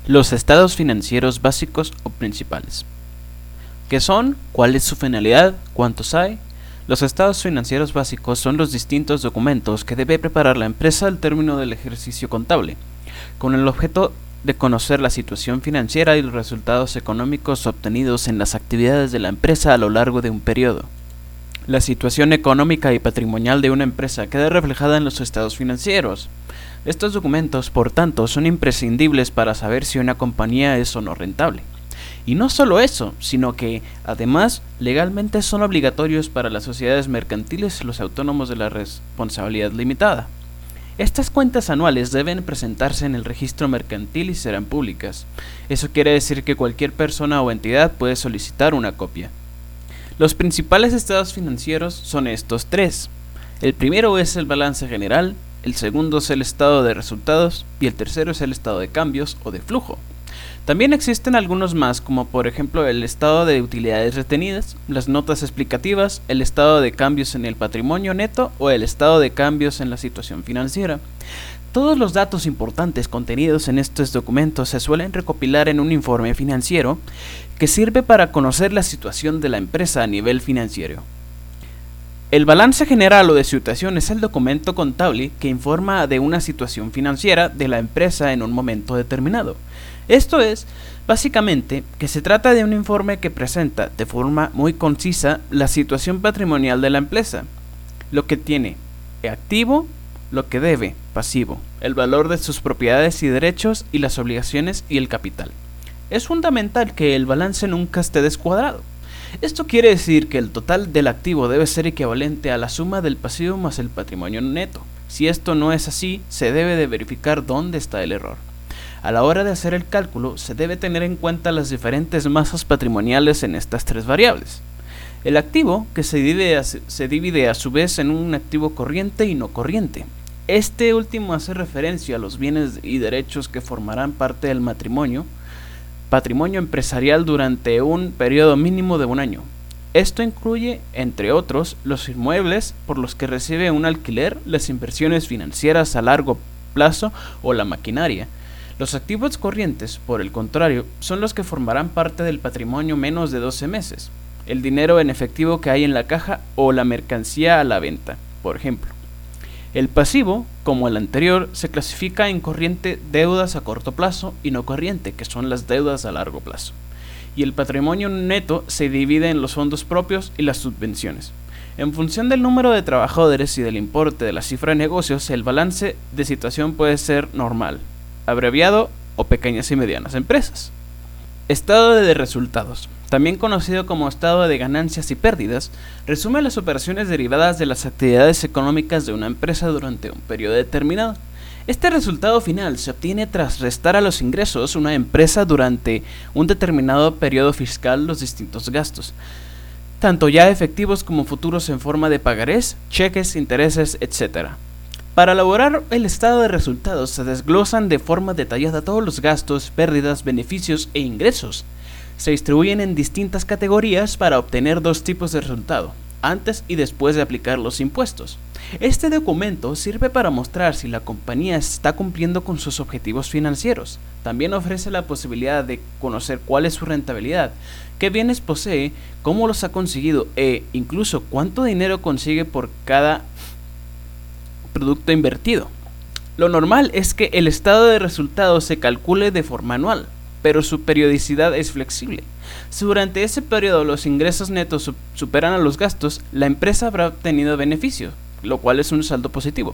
Los estados financieros básicos o principales. ¿Qué son? ¿Cuál es su finalidad? ¿Cuántos hay? Los estados financieros básicos son los distintos documentos que debe preparar la empresa al término del ejercicio contable, con el objeto de conocer la situación financiera y los resultados económicos obtenidos en las actividades de la empresa a lo largo de un periodo. La situación económica y patrimonial de una empresa queda reflejada en los estados financieros. Estos documentos, por tanto, son imprescindibles para saber si una compañía es o no rentable. Y no solo eso, sino que, además, legalmente son obligatorios para las sociedades mercantiles y los autónomos de la responsabilidad limitada. Estas cuentas anuales deben presentarse en el registro mercantil y serán públicas. Eso quiere decir que cualquier persona o entidad puede solicitar una copia. Los principales estados financieros son estos tres. El primero es el balance general, el segundo es el estado de resultados y el tercero es el estado de cambios o de flujo. También existen algunos más, como por ejemplo el estado de utilidades retenidas, las notas explicativas, el estado de cambios en el patrimonio neto o el estado de cambios en la situación financiera. Todos los datos importantes contenidos en estos documentos se suelen recopilar en un informe financiero que sirve para conocer la situación de la empresa a nivel financiero. El balance general o de situación es el documento contable que informa de una situación financiera de la empresa en un momento determinado. Esto es, básicamente, que se trata de un informe que presenta de forma muy concisa la situación patrimonial de la empresa, lo que tiene activo, lo que debe, pasivo, el valor de sus propiedades y derechos y las obligaciones y el capital. Es fundamental que el balance nunca esté descuadrado. Esto quiere decir que el total del activo debe ser equivalente a la suma del pasivo más el patrimonio neto. Si esto no es así, se debe de verificar dónde está el error. A la hora de hacer el cálculo, se debe tener en cuenta las diferentes masas patrimoniales en estas tres variables. El activo, que se divide a su vez en un activo corriente y no corriente. Este último hace referencia a los bienes y derechos que formarán parte del patrimonio empresarial durante un periodo mínimo de un año. Esto incluye, entre otros, los inmuebles por los que recibe un alquiler, las inversiones financieras a largo plazo o la maquinaria. Los activos corrientes, por el contrario, son los que formarán parte del patrimonio menos de 12 meses, el dinero en efectivo que hay en la caja o la mercancía a la venta, por ejemplo. El pasivo, como el anterior, se clasifica en corriente deudas a corto plazo y no corriente, que son las deudas a largo plazo. Y el patrimonio neto se divide en los fondos propios y las subvenciones. En función del número de trabajadores y del importe de la cifra de negocios, el balance de situación puede ser normal, abreviado o pequeñas y medianas empresas. Estado de resultados, también conocido como estado de ganancias y pérdidas, resume las operaciones derivadas de las actividades económicas de una empresa durante un periodo determinado. Este resultado final se obtiene tras restar a los ingresos una empresa durante un determinado periodo fiscal los distintos gastos, tanto ya efectivos como futuros en forma de pagarés, cheques, intereses, etc. Para elaborar el estado de resultados se desglosan de forma detallada todos los gastos, pérdidas, beneficios e ingresos. Se distribuyen en distintas categorías para obtener dos tipos de resultado, antes y después de aplicar los impuestos. Este documento sirve para mostrar si la compañía está cumpliendo con sus objetivos financieros. También ofrece la posibilidad de conocer cuál es su rentabilidad, qué bienes posee, cómo los ha conseguido e incluso cuánto dinero consigue por cada producto invertido. Lo normal es que el estado de resultados se calcule de forma anual, pero su periodicidad es flexible. Si durante ese periodo los ingresos netos superan a los gastos, la empresa habrá obtenido beneficio, lo cual es un saldo positivo.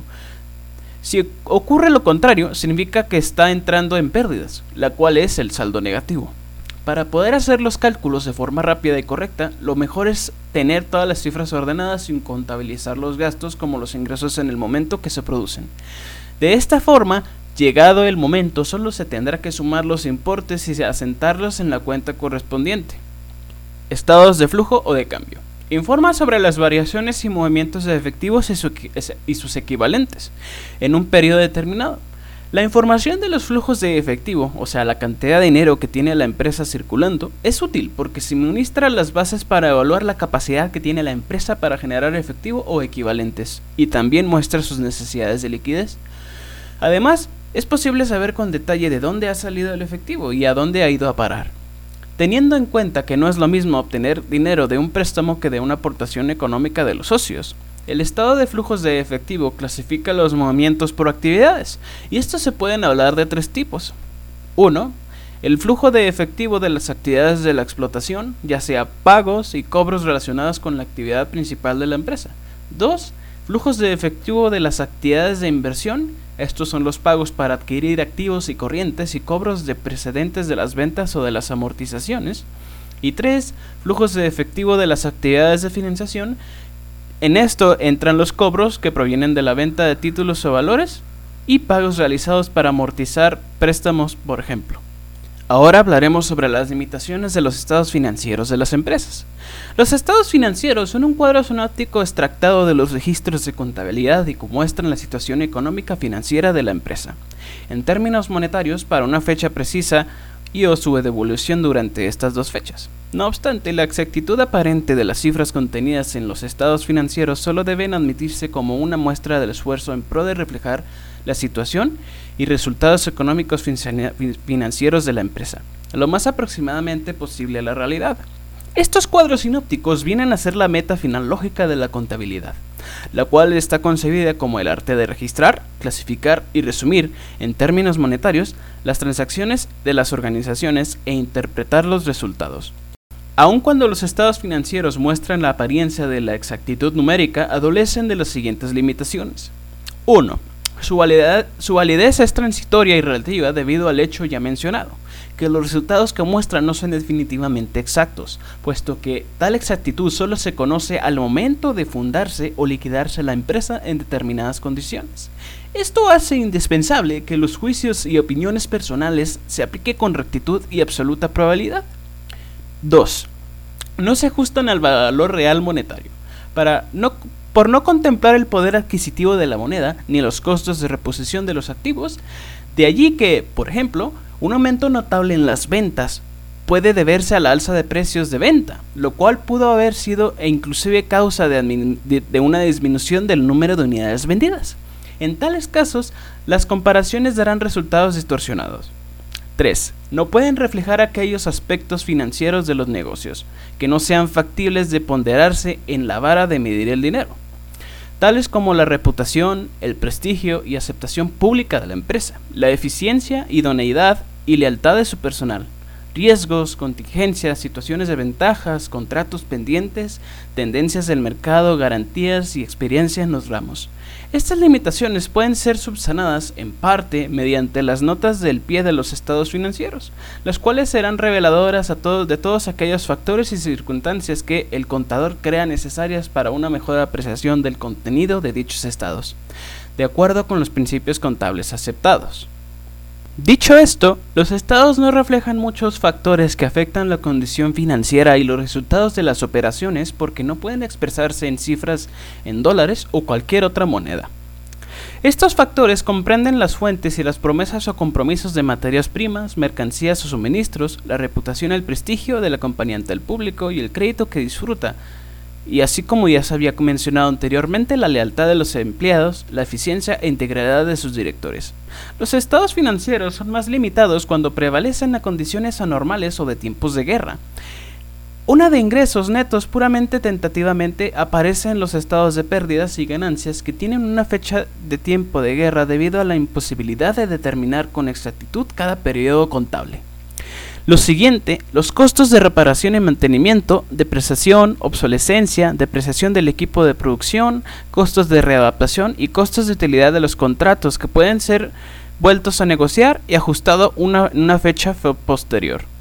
Si ocurre lo contrario, significa que está entrando en pérdidas, la cual es el saldo negativo. Para poder hacer los cálculos de forma rápida y correcta, lo mejor es tener todas las cifras ordenadas sin contabilizar los gastos como los ingresos en el momento que se producen. De esta forma, llegado el momento, solo se tendrá que sumar los importes y asentarlos en la cuenta correspondiente. Estados de flujo o de cambio. Informa sobre las variaciones y movimientos de efectivos y sus equivalentes en un periodo determinado. La información de los flujos de efectivo, o sea, la cantidad de dinero que tiene la empresa circulando, es útil porque suministra las bases para evaluar la capacidad que tiene la empresa para generar efectivo o equivalentes, y también muestra sus necesidades de liquidez. Además, es posible saber con detalle de dónde ha salido el efectivo y a dónde ha ido a parar. Teniendo en cuenta que no es lo mismo obtener dinero de un préstamo que de una aportación económica de los socios, el estado de flujos de efectivo clasifica los movimientos por actividades, y estos se pueden hablar de 3 tipos. 1. El flujo de efectivo de las actividades de la explotación, ya sea pagos y cobros relacionados con la actividad principal de la empresa. 2. Flujos de efectivo de las actividades de inversión, estos son los pagos para adquirir activos y corrientes y cobros de precedentes de las ventas o de las amortizaciones. Y 3. Flujos de efectivo de las actividades de financiación. En esto entran los cobros que provienen de la venta de títulos o valores y pagos realizados para amortizar préstamos, por ejemplo. Ahora hablaremos sobre las limitaciones de los estados financieros de las empresas. Los estados financieros son un cuadro sinóptico extractado de los registros de contabilidad y que muestran la situación económica financiera de la empresa, en términos monetarios para una fecha precisa y o su devolución durante estas 2 fechas. No obstante, la exactitud aparente de las cifras contenidas en los estados financieros solo deben admitirse como una muestra del esfuerzo en pro de reflejar la situación y resultados económicos financieros de la empresa, lo más aproximadamente posible a la realidad. Estos cuadros sinópticos vienen a ser la meta final lógica de la contabilidad, la cual está concebida como el arte de registrar, clasificar y resumir, en términos monetarios, las transacciones de las organizaciones e interpretar los resultados. Aun cuando los estados financieros muestran la apariencia de la exactitud numérica, adolecen de las siguientes limitaciones. 1. Su validez es transitoria y relativa debido al hecho ya mencionado, que los resultados que muestran no son definitivamente exactos, puesto que tal exactitud solo se conoce al momento de fundarse o liquidarse la empresa en determinadas condiciones. Esto hace indispensable que los juicios y opiniones personales se apliquen con rectitud y absoluta probabilidad. 2. No se ajustan al valor real monetario. Por no contemplar el poder adquisitivo de la moneda ni los costos de reposición de los activos, de allí que, por ejemplo, un aumento notable en las ventas puede deberse a la alza de precios de venta, lo cual pudo haber sido e inclusive causa de una disminución del número de unidades vendidas. En tales casos, las comparaciones darán resultados distorsionados. 3. No pueden reflejar aquellos aspectos financieros de los negocios que no sean factibles de ponderarse en la vara de medir el dinero, tales como la reputación, el prestigio y aceptación pública de la empresa, la eficiencia, idoneidad y lealtad de su personal, riesgos, contingencias, situaciones de ventajas, contratos pendientes, tendencias del mercado, garantías y experiencia en los ramos. Estas limitaciones pueden ser subsanadas en parte mediante las notas del pie de los estados financieros, las cuales serán reveladoras de todos aquellos factores y circunstancias que el contador crea necesarias para una mejor apreciación del contenido de dichos estados, de acuerdo con los principios contables aceptados. Dicho esto, los estados no reflejan muchos factores que afectan la condición financiera y los resultados de las operaciones porque no pueden expresarse en cifras en dólares o cualquier otra moneda. Estos factores comprenden las fuentes y las promesas o compromisos de materias primas, mercancías o suministros, la reputación y el prestigio de la compañía ante el público y el crédito que disfruta, y así como ya se había mencionado anteriormente, la lealtad de los empleados, la eficiencia e integridad de sus directores. Los estados financieros son más limitados cuando prevalecen a condiciones anormales o de tiempos de guerra. Una de ingresos netos puramente tentativamente aparece en los estados de pérdidas y ganancias que tienen una fecha de tiempo de guerra debido a la imposibilidad de determinar con exactitud cada periodo contable. Lo siguiente, los costos de reparación y mantenimiento, depreciación, obsolescencia, depreciación del equipo de producción, costos de readaptación y costos de utilidad de los contratos que pueden ser vueltos a negociar y ajustado una fecha posterior.